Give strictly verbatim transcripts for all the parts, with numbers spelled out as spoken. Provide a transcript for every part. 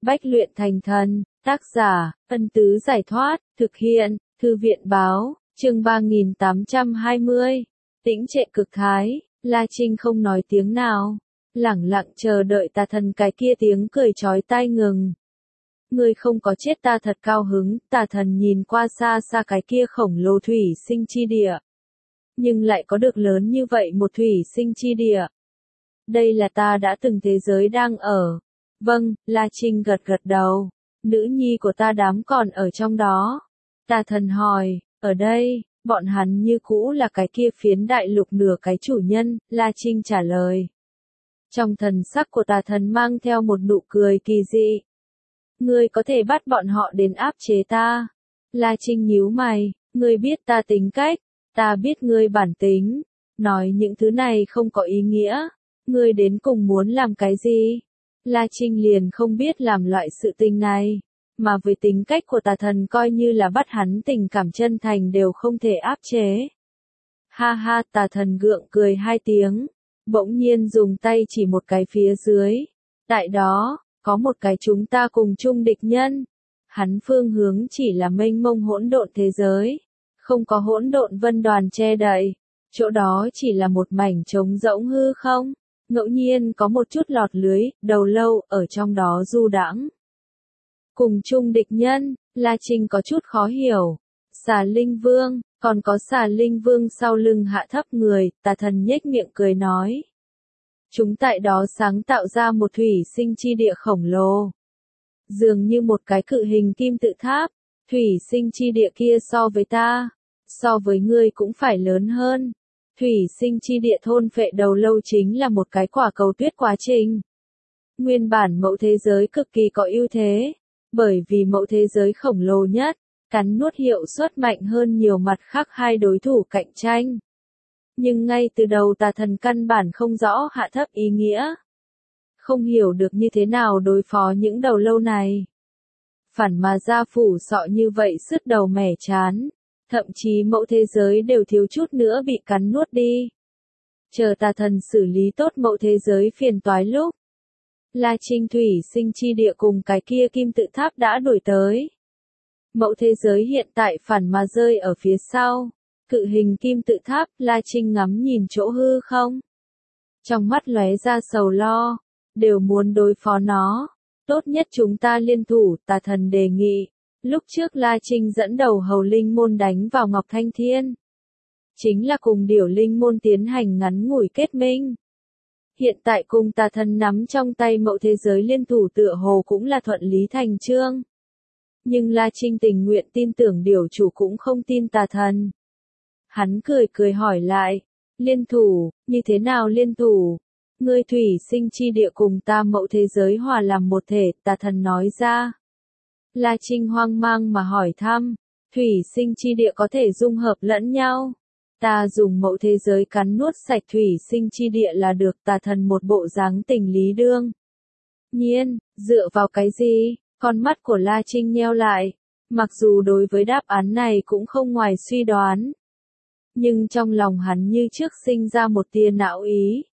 Bách luyện thành thần, tác giả, Ân Tứ Giải Thoát, thực hiện, Thư viện Báo, chương ba nghìn tám trăm hai mươi. Tĩnh trệ cực thái, La Trinh không nói tiếng nào, lẳng lặng chờ đợi tà thần cái kia tiếng cười chói tai ngừng. Ngươi không có chết ta thật cao hứng, tà thần nhìn qua xa xa cái kia khổng lồ thủy sinh chi địa. Nhưng lại có được lớn như vậy một thủy sinh chi địa. Đây là ta đã từng thế giới đang ở. Vâng, La Trinh gật gật đầu. Nữ nhi của ta đám còn ở trong đó. Tà thần hỏi, ở đây, bọn hắn như cũ là cái kia phiến đại lục nửa cái chủ nhân, La Trinh trả lời. Trong thần sắc của tà thần mang theo một nụ cười kỳ dị. Ngươi có thể bắt bọn họ đến áp chế ta. La Trinh nhíu mày, ngươi biết ta tính cách, ta biết ngươi bản tính. Nói những thứ này không có ý nghĩa. Ngươi đến cùng muốn làm cái gì? La Trinh liền không biết làm loại sự tình này. Mà với tính cách của tà thần coi như là bắt hắn tình cảm chân thành đều không thể áp chế. Ha ha, tà thần gượng cười hai tiếng. Bỗng nhiên dùng tay chỉ một cái phía dưới. Tại đó, có một cái chúng ta cùng chung địch nhân. Hắn phương hướng chỉ là mênh mông hỗn độn thế giới. Không có hỗn độn vân đoàn che đậy. Chỗ đó chỉ là một mảnh trống rỗng hư không. Ngẫu nhiên có một chút lọt lưới, đầu lâu, ở trong đó du đãng. Cùng chung địch nhân, La Trinh có chút khó hiểu. Xà Linh Vương, còn có Xà Linh Vương sau lưng hạ thấp người, tà thần nhếch miệng cười nói. Chúng tại đó sáng tạo ra một thủy sinh chi địa khổng lồ. Dường như một cái cự hình kim tự tháp, thủy sinh chi địa kia so với ta, so với ngươi cũng phải lớn hơn. Thủy sinh chi địa thôn phệ đầu lâu chính là một cái quả cầu tuyết quá trình. Nguyên bản mẫu thế giới cực kỳ có ưu thế, bởi vì mẫu thế giới khổng lồ nhất, cắn nuốt hiệu suất mạnh hơn nhiều mặt khác hai đối thủ cạnh tranh. Nhưng ngay từ đầu tà thần căn bản không rõ hạ thấp ý nghĩa. Không hiểu được như thế nào đối phó những đầu lâu này. Phản mà ra phủ sọ như vậy sứt đầu mẻ chán. Thậm chí mẫu thế giới đều thiếu chút nữa bị cắn nuốt đi. Chờ tà thần xử lý tốt mẫu thế giới phiền toái lúc. La Trinh thủy sinh chi địa cùng cái kia kim tự tháp đã đuổi tới. Mẫu thế giới hiện tại phản mà rơi ở phía sau. Cự hình kim tự tháp, La Trinh ngắm nhìn chỗ hư không. Trong mắt lóe ra sầu lo. Đều muốn đối phó nó. Tốt nhất chúng ta liên thủ, tà thần đề nghị. Lúc trước La Trinh dẫn đầu hầu linh môn đánh vào Ngọc Thanh Thiên. Chính là cùng điểu linh môn tiến hành ngắn ngủi kết minh. Hiện tại cùng tà thần nắm trong tay mẫu thế giới liên thủ tựa hồ cũng là thuận lý thành chương. Nhưng La Trinh tình nguyện tin tưởng điểu chủ cũng không tin tà thần. Hắn cười cười hỏi lại. Liên thủ, như thế nào liên thủ? Ngươi thủy sinh chi địa cùng ta mẫu thế giới hòa làm một thể, tà thần nói ra. La Trinh hoang mang mà hỏi thăm, thủy sinh chi địa có thể dung hợp lẫn nhau. Ta dùng mẫu thế giới cắn nuốt sạch thủy sinh chi địa là được, tà thần một bộ dáng tình lý đương. Nhiên, dựa vào cái gì? Con mắt của La Trinh nheo lại. Mặc dù đối với đáp án này cũng không ngoài suy đoán. Nhưng trong lòng hắn như trước sinh ra một tia não ý.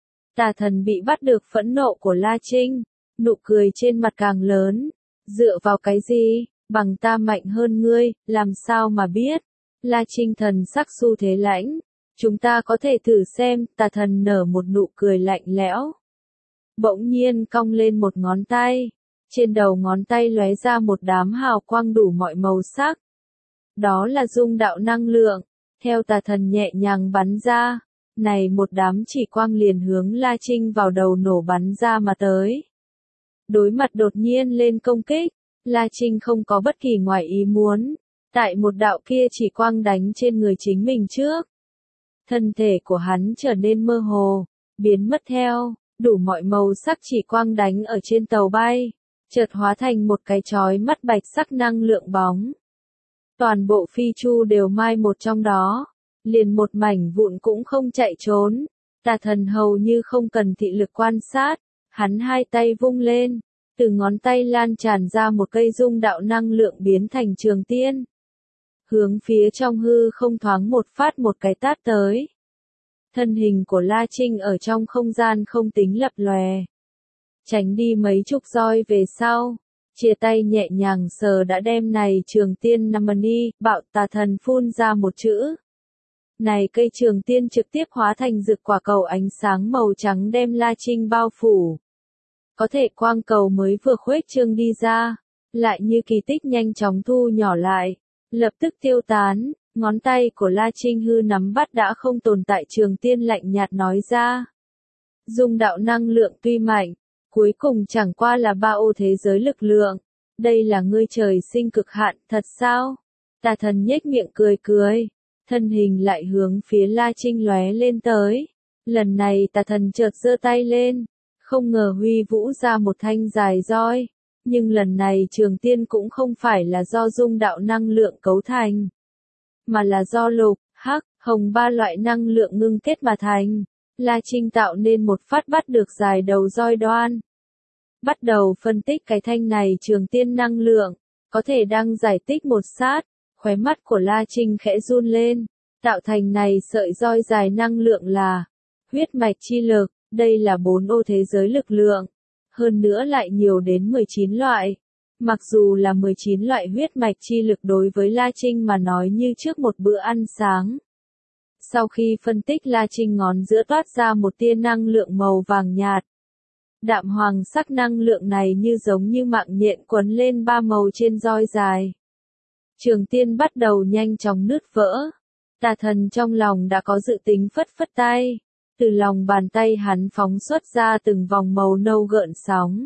Tà thần bị bắt được phẫn nộ của La Trinh, nụ cười trên mặt càng lớn. Dựa vào cái gì, bằng ta mạnh hơn ngươi, làm sao mà biết? La Trinh thần sắc xu thế lãnh. Chúng ta có thể thử xem, tà thần nở một nụ cười lạnh lẽo. Bỗng nhiên cong lên một ngón tay. Trên đầu ngón tay lóe ra một đám hào quang đủ mọi màu sắc. Đó là dung đạo năng lượng. Theo tà thần nhẹ nhàng bắn ra. Này một đám chỉ quang liền hướng La Trinh vào đầu nổ bắn ra mà tới. Đối mặt đột nhiên lên công kích, La Trinh không có bất kỳ ngoài ý muốn. Tại một đạo kia chỉ quang đánh trên người chính mình trước. Thân thể của hắn trở nên mơ hồ, biến mất theo, đủ mọi màu sắc chỉ quang đánh ở trên tàu bay, chợt hóa thành một cái chói mắt bạch sắc năng lượng bóng. Toàn bộ phi chu đều mai một trong đó, liền một mảnh vụn cũng không chạy trốn. Tà thần hầu như không cần thị lực quan sát, hắn hai tay vung lên. Từ ngón tay lan tràn ra một cây dung đạo năng lượng biến thành trường tiên. Hướng phía trong hư không thoáng một phát một cái tát tới. Thân hình của La Trinh ở trong không gian không tính lập lòe. tránh đi mấy chục roi về sau. Chia tay nhẹ nhàng sờ đã đem này trường tiên Namani, bạo tà thần phun ra một chữ. Này cây trường tiên trực tiếp hóa thành rực quả cầu ánh sáng màu trắng đem La Trinh bao phủ. Có thể quang cầu mới vừa khuếch trương đi ra, lại như kỳ tích nhanh chóng thu nhỏ lại, lập tức tiêu tán, ngón tay của La Trinh hư nắm bắt đã không tồn tại trường tiên lạnh nhạt nói ra. Dung đạo năng lượng tuy mạnh, cuối cùng chẳng qua là ba ô thế giới lực lượng, đây là ngươi trời sinh cực hạn, thật sao? Tà thần nhếch miệng cười cười, thân hình lại hướng phía La Trinh lóe lên tới. Lần này tà thần chợt giơ tay lên, không ngờ huy vũ ra một thanh dài roi, nhưng lần này trường tiên cũng không phải là do dung đạo năng lượng cấu thành, mà là do lục, hắc, hồng ba loại năng lượng ngưng kết mà thành. La Trinh tạo nên một phát bắt được dài đầu roi đoan. Bắt đầu phân tích cái thanh này trường tiên năng lượng, có thể đang giải tích một sát, khóe mắt của La Trinh khẽ run lên, tạo thành này sợi roi dài năng lượng là huyết mạch chi lực, đây là bốn ô thế giới lực lượng, hơn nữa lại nhiều đến mười chín loại. Mặc dù là mười chín loại huyết mạch chi lực đối với La Trinh mà nói như trước một bữa ăn sáng. Sau khi phân tích La Trinh ngón giữa toát ra một tia năng lượng màu vàng nhạt. Đạm hoàng sắc năng lượng này như giống như mạng nhện quấn lên ba màu trên roi dài. Trường tiên bắt đầu nhanh chóng nứt vỡ. Tà thần trong lòng đã có dự tính phất phất tay. Từ lòng bàn tay hắn phóng xuất ra từng vòng màu nâu gợn sóng.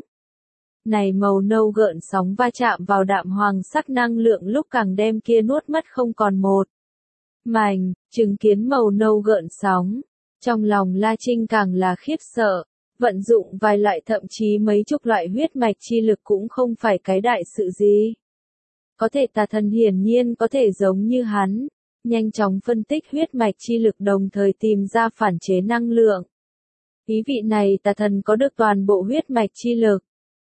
Này màu nâu gợn sóng va chạm vào đạm hoàng sắc năng lượng lúc càng đem kia nuốt mất không còn một mảnh, chứng kiến màu nâu gợn sóng. Trong lòng La Trinh càng là khiếp sợ, vận dụng vài loại thậm chí mấy chục loại huyết mạch chi lực cũng không phải cái đại sự gì. Có thể tà thần hiển nhiên có thể giống như hắn, nhanh chóng phân tích huyết mạch chi lực đồng thời tìm ra phản chế năng lượng. Ý vị này tà thần có được toàn bộ huyết mạch chi lực.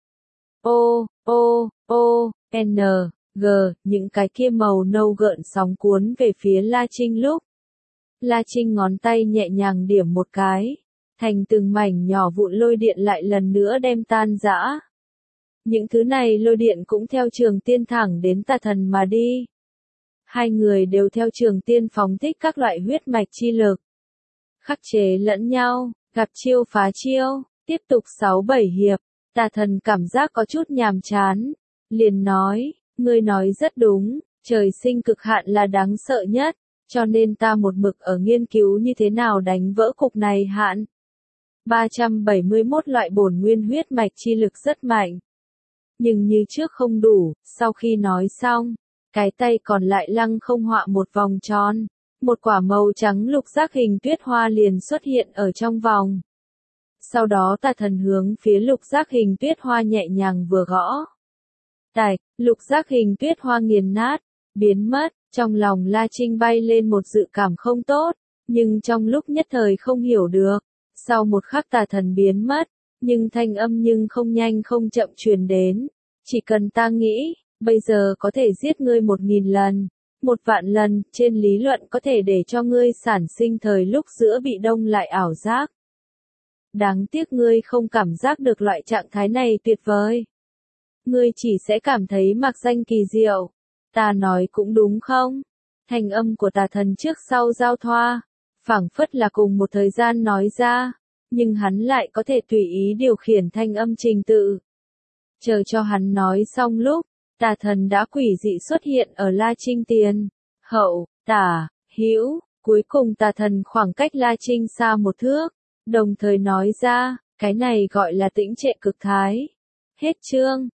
O, O, O, N, G, những cái kia màu nâu gợn sóng cuốn về phía La Trinh lúc. La Trinh ngón tay nhẹ nhàng điểm một cái, thành từng mảnh nhỏ vụn lôi điện lại lần nữa đem tan rã. Những thứ này lôi điện cũng theo trường tiên thẳng đến tà thần mà đi. Hai người đều theo trường tiên phóng thích các loại huyết mạch chi lực. Khắc chế lẫn nhau, gặp chiêu phá chiêu, tiếp tục sáu bảy hiệp, tà thần cảm giác có chút nhàm chán. Liền nói, ngươi nói rất đúng, trời sinh cực hạn là đáng sợ nhất, cho nên ta một mực ở nghiên cứu như thế nào đánh vỡ cục này hạn. ba trăm bảy mươi mốt loại bổn nguyên huyết mạch chi lực rất mạnh. Nhưng như trước không đủ, sau khi nói xong, cái tay còn lại lăng không họa một vòng tròn, một quả màu trắng lục giác hình tuyết hoa liền xuất hiện ở trong vòng. Sau đó tà thần hướng phía lục giác hình tuyết hoa nhẹ nhàng vừa gõ. Tạch, lục giác hình tuyết hoa nghiền nát, biến mất, trong lòng La Trinh bay lên một dự cảm không tốt, nhưng trong lúc nhất thời không hiểu được. Sau một khắc tà thần biến mất, nhưng thanh âm nhưng không nhanh không chậm truyền đến. Chỉ cần ta nghĩ, bây giờ có thể giết ngươi một nghìn lần, một vạn lần, trên lý luận có thể để cho ngươi sản sinh thời lúc giữa bị đông lại ảo giác. Đáng tiếc ngươi không cảm giác được loại trạng thái này tuyệt vời. Ngươi chỉ sẽ cảm thấy mặc danh kỳ diệu. Ta nói cũng đúng không? Thanh âm của tà thần trước sau giao thoa, phảng phất là cùng một thời gian nói ra, nhưng hắn lại có thể tùy ý điều khiển thanh âm trình tự. Chờ cho hắn nói xong lúc, tà thần đã quỷ dị xuất hiện ở La Trinh tiền, hậu, tả, hữu, cuối cùng tà thần khoảng cách La Trinh xa một thước, đồng thời nói ra, cái này gọi là tĩnh trệ cực thái. Hết chương.